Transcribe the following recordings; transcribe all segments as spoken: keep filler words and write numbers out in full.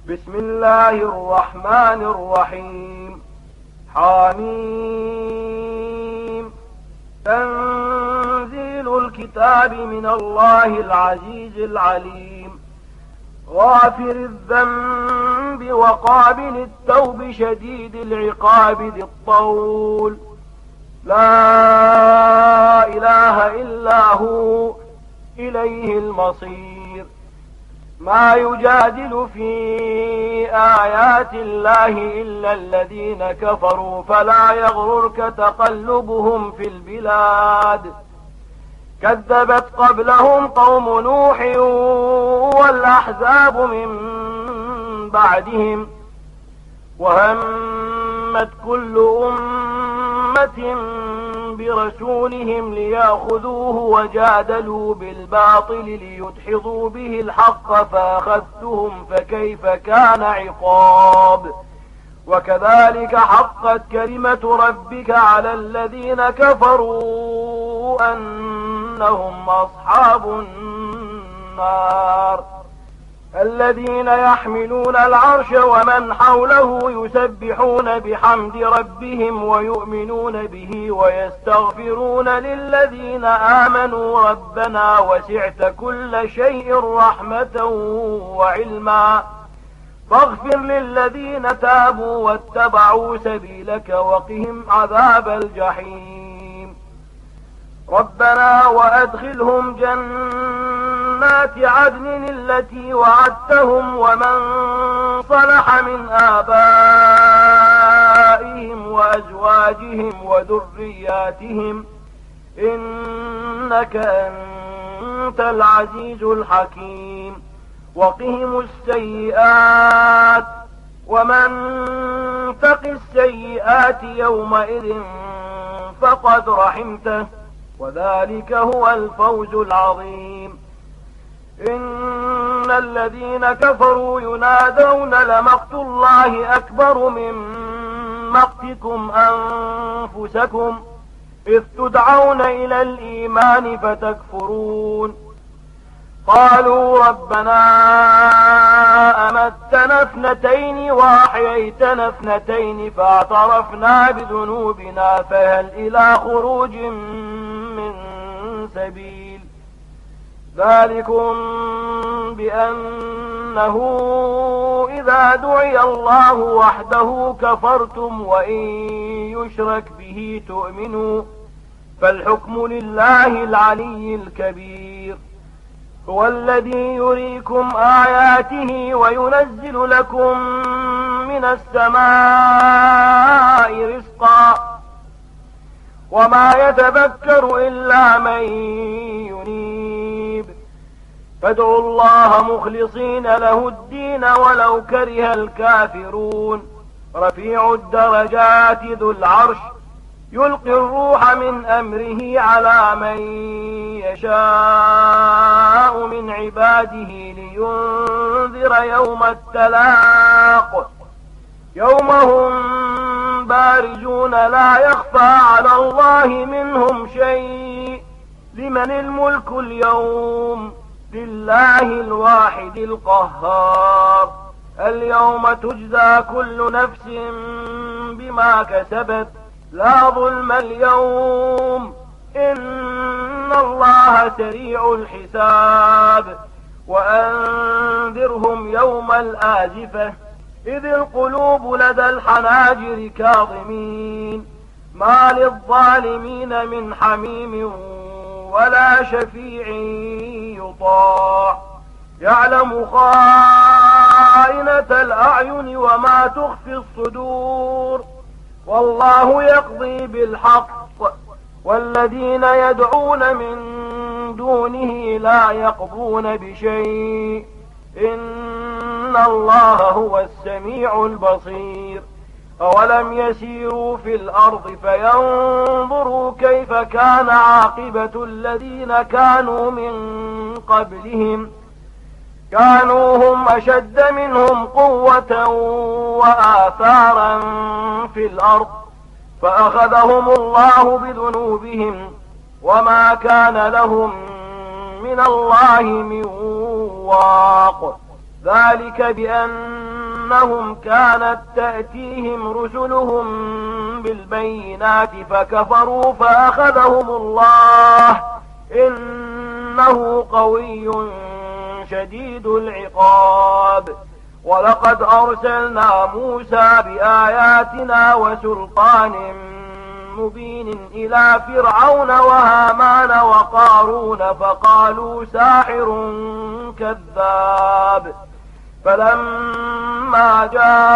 بسم الله الرحمن الرحيم. حميم. تنزيل الكتاب من الله العزيز العليم. غافر الذنب وقابل التوب شديد العقاب ذي الطول. لا إله إلا هو إليه المصير. ما يجادل في آيات الله إلا الذين كفروا فلا يغررك تقلبهم في البلاد. كذبت قبلهم قوم نوح والأحزاب من بعدهم وهمت كل أمة برسولهم ليأخذوه وجادلوا بالباطل ليدحضوا به الحق فأخذتهم فكيف كان عقاب. وكذلك حقت كلمة ربك على الذين كفروا أنهم أصحاب النار. الذين يحملون العرش ومن حوله يسبحون بحمد ربهم ويؤمنون به ويستغفرون للذين آمنوا ربنا وسعت كل شيء رحمة وعلما فاغفر للذين تابوا واتبعوا سبيلك وقهم عذاب الجحيم. ربنا وأدخلهم جنات عدن التي وعدتهم ومن صلح من آبائهم وأزواجهم وذرياتهم إنك أنت العزيز الحكيم. وقهم السيئات ومن تق السيئات يومئذ فقد رحمته وذلك هو الفوز العظيم. إن الذين كفروا ينادون لمقت الله أكبر من مقتكم أنفسكم إذ تدعون إلى الإيمان فتكفرون. قالوا ربنا أمتنا اثنتين وأحييتنا اثنتين فاعترفنا بذنوبنا فهل إلى خروج من سبيل. ذلكم بأنه إذا دعي الله وحده كفرتم وإن يشرك به تؤمنوا فالحكم لله العلي الكبير. هو الذي يريكم آياته وينزل لكم من السماء رزقا وما يتذكر إلا من ينيب. فادعوا الله مخلصين له الدين ولو كره الكافرون. رفيع الدرجات ذو العرش يلقي الروح من أمره على من يشاء من عباده لينذر يوم التلاق يوم هم بارزون لا يخفى على الله منهم شيء. لمن الملك اليوم؟ لله الواحد القهار. اليوم تجزى كل نفس بما كسبت لا ظلم اليوم إن الله سريع الحساب. وأنذرهم يوم الآزفة إذ القلوب لدى الحناجر كاظمين ما للظالمين من حميم ولا شفيع يطاع. يعلم خائنة الأعين وما تخفي الصدور والله يقضي بالحق والذين يدعون من دونه لا يقضون بشيء إن الله هو السميع البصير. أولم يسيروا في الأرض فينظروا كيف كان عاقبة الذين كانوا من قبلهم كانوا هم أشد منهم قوة وآثارا في الأرض فأخذهم الله بذنوبهم وما كان لهم من الله من واق. ذلك بأن إنهم كانت تأتيهم رسلهم بالبينات فكفروا فأخذهم الله إنه قوي شديد العقاب. ولقد أرسلنا موسى بآياتنا وسلطان مبين إلى فرعون وهامان وقارون فقالوا ساحر كذاب. فلما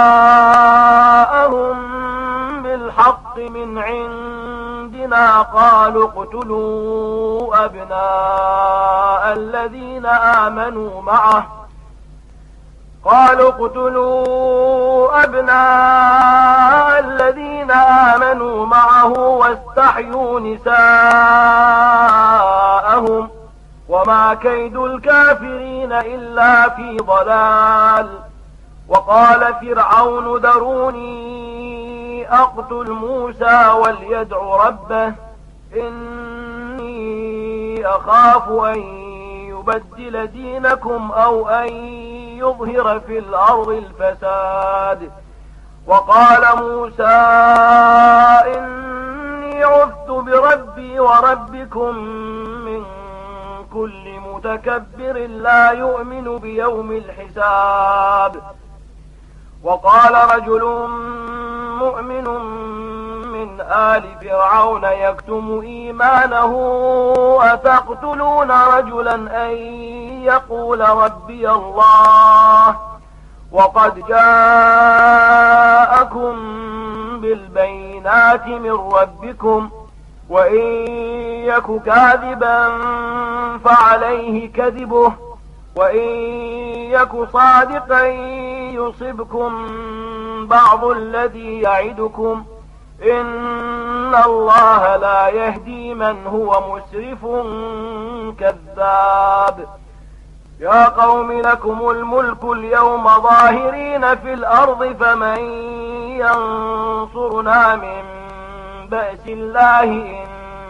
جاءهم بالحق من عندنا قالوا اقتلوا أبناء الذين آمنوا معه قالوا اقتلوا أبناء الذين آمنوا معه واستحيوا نساءهم وما كيد الكافرين إلا في ضلال. وقال فرعون ذروني أقتل موسى وليدع ربه إني أخاف أن يبدل دينكم أو أن يظهر في الأرض الفساد. وقال موسى إني عذت بربي وربكم من كل متكبر لا يؤمن بيوم الحساب. وقال رجل مؤمن من آل فرعون يكتم إيمانه أتقتلون رجلا أن يقول ربي الله وقد جاءكم بالبينات من ربكم وإن يك كاذبا فعليه كذبه وإن يك صادقا يصبكم بعض الذي يعدكم إن الله لا يهدي من هو مسرف كذاب. يا قوم لكم الملك اليوم ظاهرين في الأرض فمن ينصرنا من بأس الله إن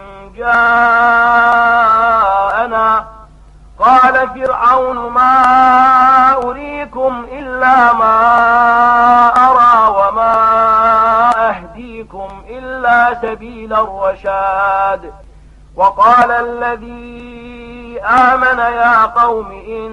جاءنا. قال فرعون ما أريكم إلا ما أرى وما أهديكم إلا سبيل الرشاد. وقال الذي آمن يا قوم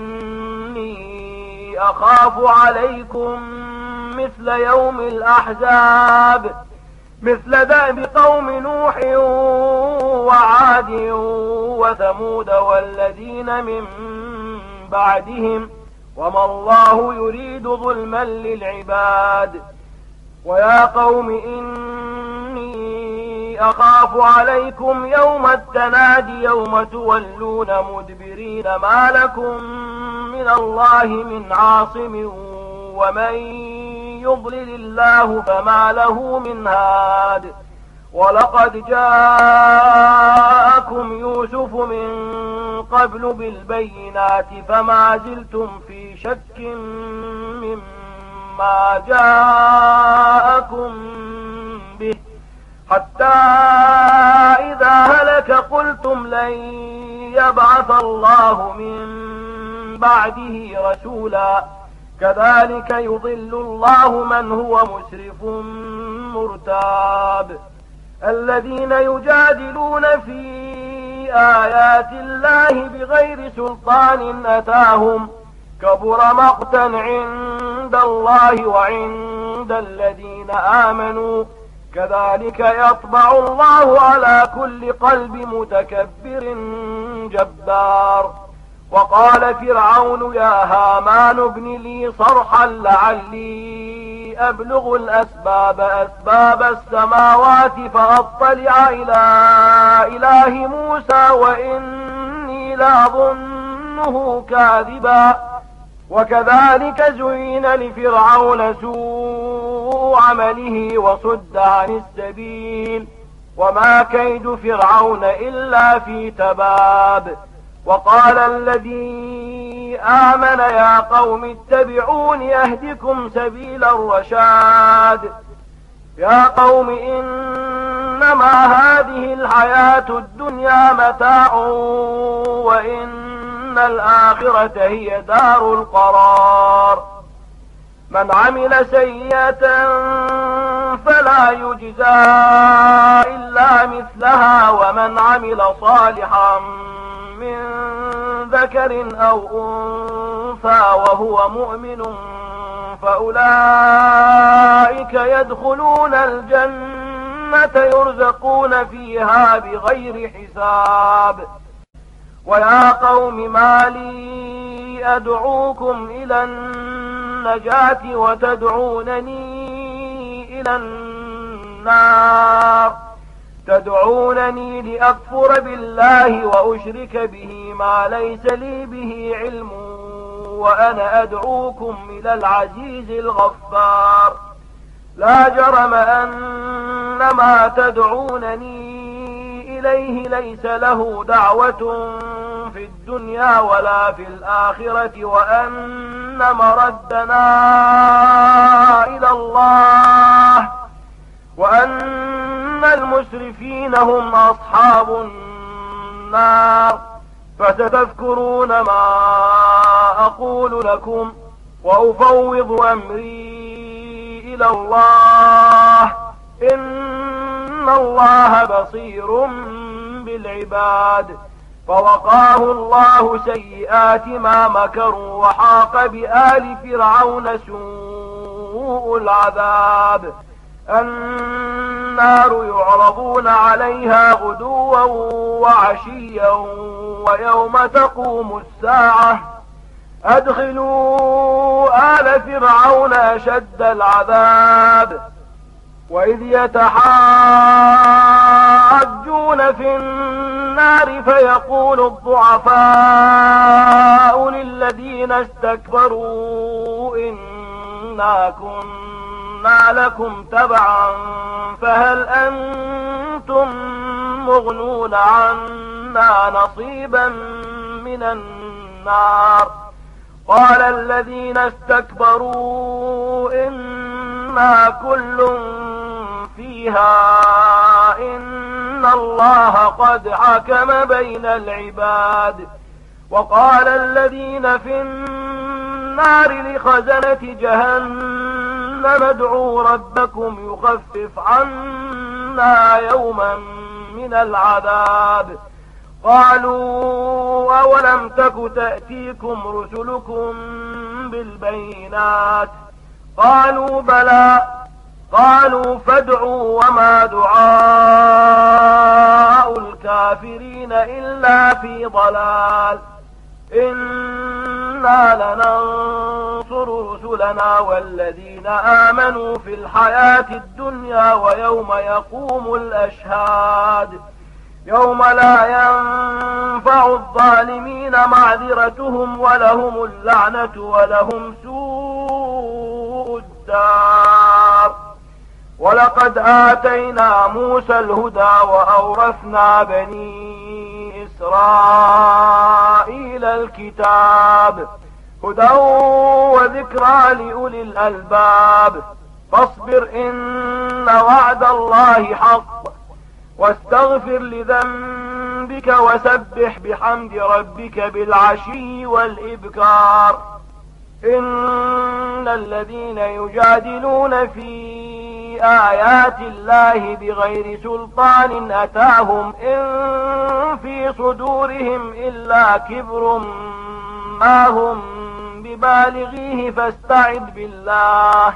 إني أخاف عليكم مثل يوم الأحزاب مثل دأب قوم نوح وعاد وثمود والذين من بعدهم وما الله يريد ظلما للعباد. ويا قوم إني أخاف عليكم يوم التنادي يوم تولون مدبرين ما لكم من الله من عاصم ومن يضلل الله فما له من هاد. ولقد جاءكم يوسف من قبل بالبينات فما زلتم في شك مما جاءكم به حتى إذا هلك قلتم لن يبعث الله من بعده رسولا كذلك يضل الله من هو مسرف مرتاب. الذين يجادلون في آيات الله بغير سلطان أتاهم كبر مقتا عند الله وعند الذين آمنوا كذلك يطبع الله على كل قلب متكبر جبار. وقال فرعون يا هامان ابن لي صرحا لعلي أبلغ الأسباب أسباب السماوات فأطلع إلى إله موسى وإني لأظنه كاذبا. وكذلك زين لفرعون سوء عمله وصد عن السبيل وما كيد فرعون إلا في تباب. وقال الذي آمن يا قوم اتبعون يهدكم سبيل الرشاد. يا قوم إنما هذه الحياة الدنيا متاع وإن الآخرة هي دار القرار. من عمل سيئة فلا يجزى إلا مثلها ومن عمل صالحا من ذكر أو أنثى وهو مؤمن فأولئك يدخلون الجنة يرزقون فيها بغير حساب. ويا قوم ما لي أدعوكم إلى النجاة وتدعونني إلى النار تدعونني لأكفر بالله وأشرك به ما ليس لي به علم وأنا أدعوكم إلى العزيز الغفار. لا جرم أن ما تدعونني إليه ليس له دعوة في الدنيا ولا في الآخرة وأن مردنا إلى الله وأن المسرفين هم أصحاب النار. فستذكرون ما أقول لكم وأفوض أمري إلى الله إن الله بصير بالعباد. فوقاه الله سيئات ما مكروا وحاق بآل فرعون سوء العذاب. النار يعرضون عليها غدوا وعشيا ويوم تقوم الساعة أدخلوا آل فرعون أشد العذاب. وإذ يتحاجون في النار فيقول الضعفاء للذين استكبروا إنا كنا لكم تبعا فهل أنتم مغنون عنا نصيبا من النار. قال الذين استكبروا إنا كل فيها إن الله قد حكم بين العباد. وقال الذين في النار لخزنة جهنم ادعوا ربكم يخفف عنا يوما من العذاب. قالوا أولم تك تأتيكم رسلكم بالبينات قالوا بلى قالوا فادعوا وما دعاء الكافرين إلا في ضلال. إنا لننصر رسلنا والذين آمنوا في الحياة الدنيا ويوم يقوم الأشهاد يوم لا ينفع الظالمين معذرتهم ولهم اللعنة ولهم سوء الدار. ولقد آتينا موسى الهدى وأورثنا بني إسرائيل الكتاب هدى وذكرى لأولي الألباب. فاصبر إن وعد الله حق واستغفر لذنبك وسبح بحمد ربك بالعشي والإبكار. إن الذين يجادلون في آيات الله بغير سلطان أتاهم إن في صدورهم إلا كبر ما هم ببالغيه فاستعذ بالله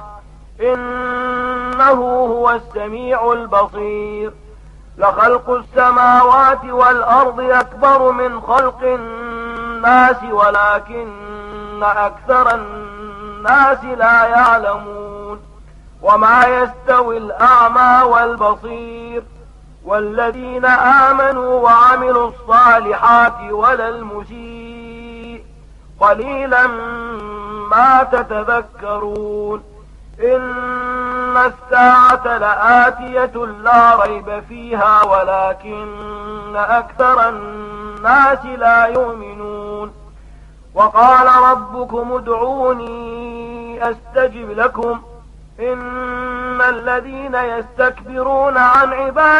إنه هو السميع البصير. لخلق السماوات والأرض أكبر من خلق الناس ولكن أكثر الناس لا يعلمون. وما يستوي الأعمى والبصير والذين آمنوا وعملوا الصالحات ولا المسيء قليلا ما تتذكرون. إن الساعة لآتية لا ريب فيها ولكن أكثر الناس لا يؤمنون. وقال ربكم ادعوني أستجب لكم إن الذين يستكبرون عن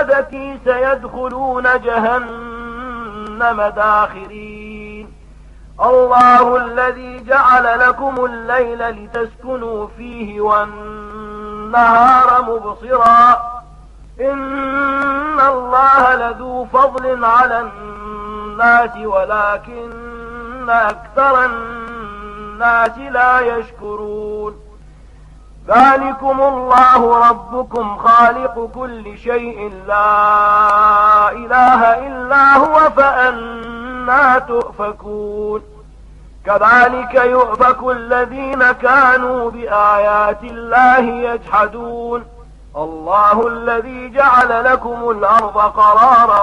عبادتي سيدخلون جهنم داخرين. الله الذي جعل لكم الليل لتسكنوا فيه والنهار مبصرا إن الله لذو فضل على الناس ولكن أكثر الناس لا يشكرون ذلكم الله ربكم خالق كل شيء لا إله إلا هو فأنا تؤفكون كذلك يؤفك الذين كانوا بآيات الله يجحدون الله الذي جعل لكم الأرض قرارا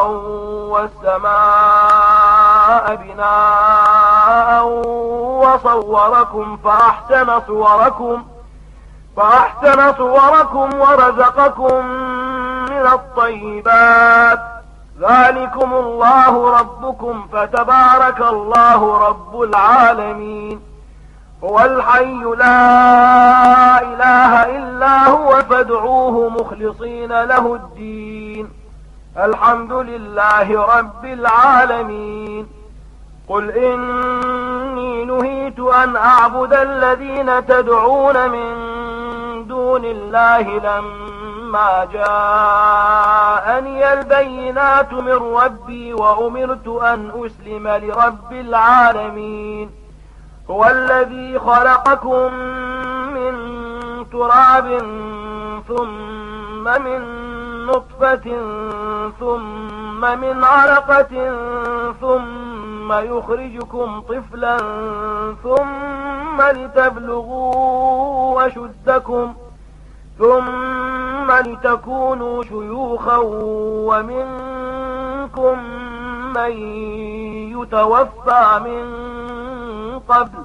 والسماء بناء وصوركم فأحسن صوركم فأحسن صوركم ورزقكم من الطيبات ذلكم الله ربكم فتبارك الله رب العالمين هو الحي لا إله إلا هو فادعوه مخلصين له الدين الحمد لله رب العالمين قل إني نهيت أن أعبد الذين تدعون من دون الله لما جاءني البينات من ربي وأمرت أن أسلم لرب العالمين هو الذي خلقكم من تراب ثم من نطفة ثم من علقة ثم يخرجكم طفلا ثم لتبلغوا أشدكم ثم لتكونوا شيوخا ومنكم من يتوفى من قبل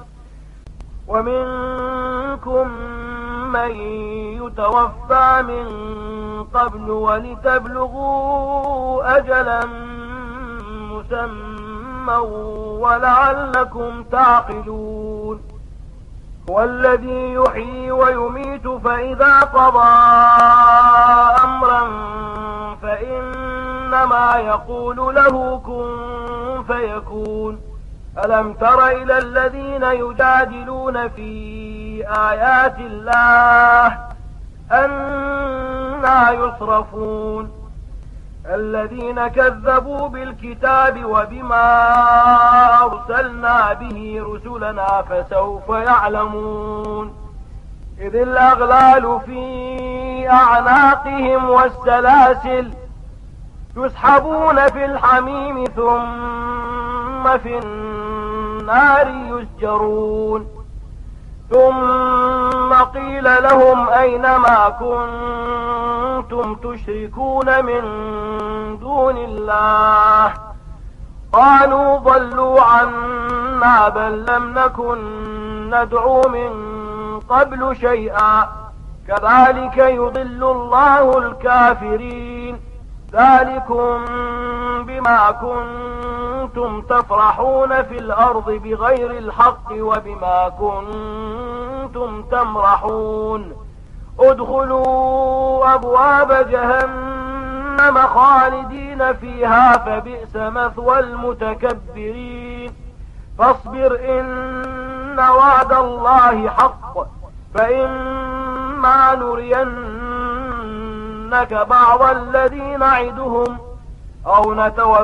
ومنكم من يتوفى من قبل ولتبلغوا أجلا مسمى ولعلكم تعقلون هو الذي يحيي ويميت فإذا قضى أمرا فإنما يقول له كن فيكون ألم تر إلى الذين يجادلون في آيات الله أنى يصرفون الذين كذبوا بالكتاب وبما أرسلنا به رسلنا فسوف يعلمون إذ الأغلال في أعناقهم والسلاسل يسحبون في الحميم ثم في النار يسجرون ثم قيل لهم أين ما كنتم تشركون من دون الله قالوا ضلوا عنا بل لم نكن ندعو من قبل شيئا كذلك يضل الله الكافرين ذلكم بما كنتم تفرحون في الأرض بغير الحق وبما كنتم تمرحون ادخلوا أبواب جهنم خالدين فيها فبئس مثوى المتكبرين فاصبر إن وعد الله حق فإما نرينك بعض الذي نعدهم أو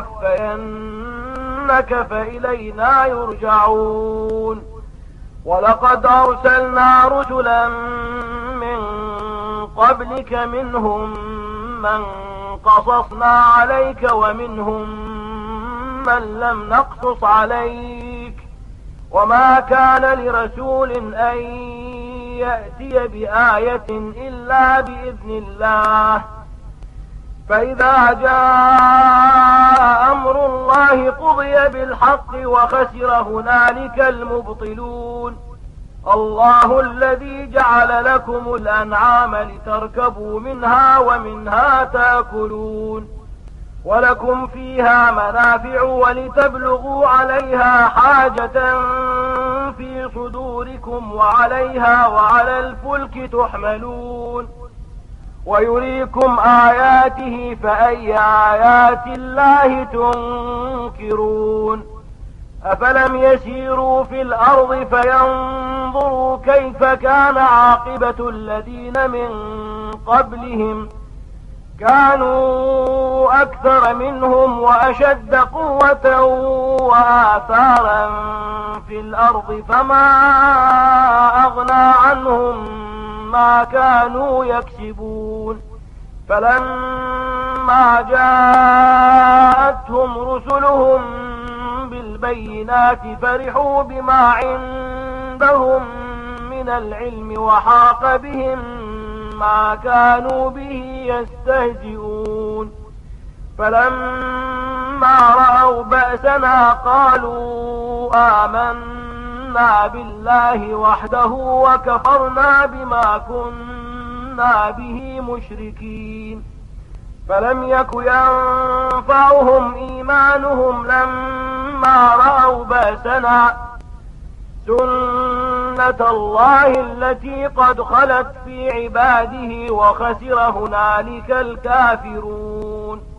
نتوفينك فإلينا يرجعون ولقد أرسلنا رسلا من قبلك منهم من قصصنا عليك ومنهم من لم نقصص عليك وما كان لرسول أن يأتي بآية إلا بإذن الله فإذا جاء أمر الله قضي بالحق وخسر هنالك المبطلون الله الذي جعل لكم الأنعام لتركبوا منها ومنها تأكلون ولكم فيها منافع ولتبلغوا عليها حاجة في صدوركم وعليها وعلى الفلك تحملون ويريكم آياته فأي آيات الله تنكرون أفلم يسيروا في الأرض فينظروا كيف كان عاقبة الذين من قبلهم كانوا أكثر منهم وأشد قوة وآثارا في الأرض فما أغنى عنهم ما كانوا يكسبون فلما جاءتهم رسلهم بالبينات فرحوا بما عندهم من العلم وحاق بهم ما كانوا به يستهزئون فلما رأوا بأسنا قالوا آمنا بالله وحده وكفرنا بما كنا به مشركين فلم يك ينفعهم إيمانهم لما رأوا بأسنا سنة الله التي قد خلت في عباده وخسر هنالك الكافرون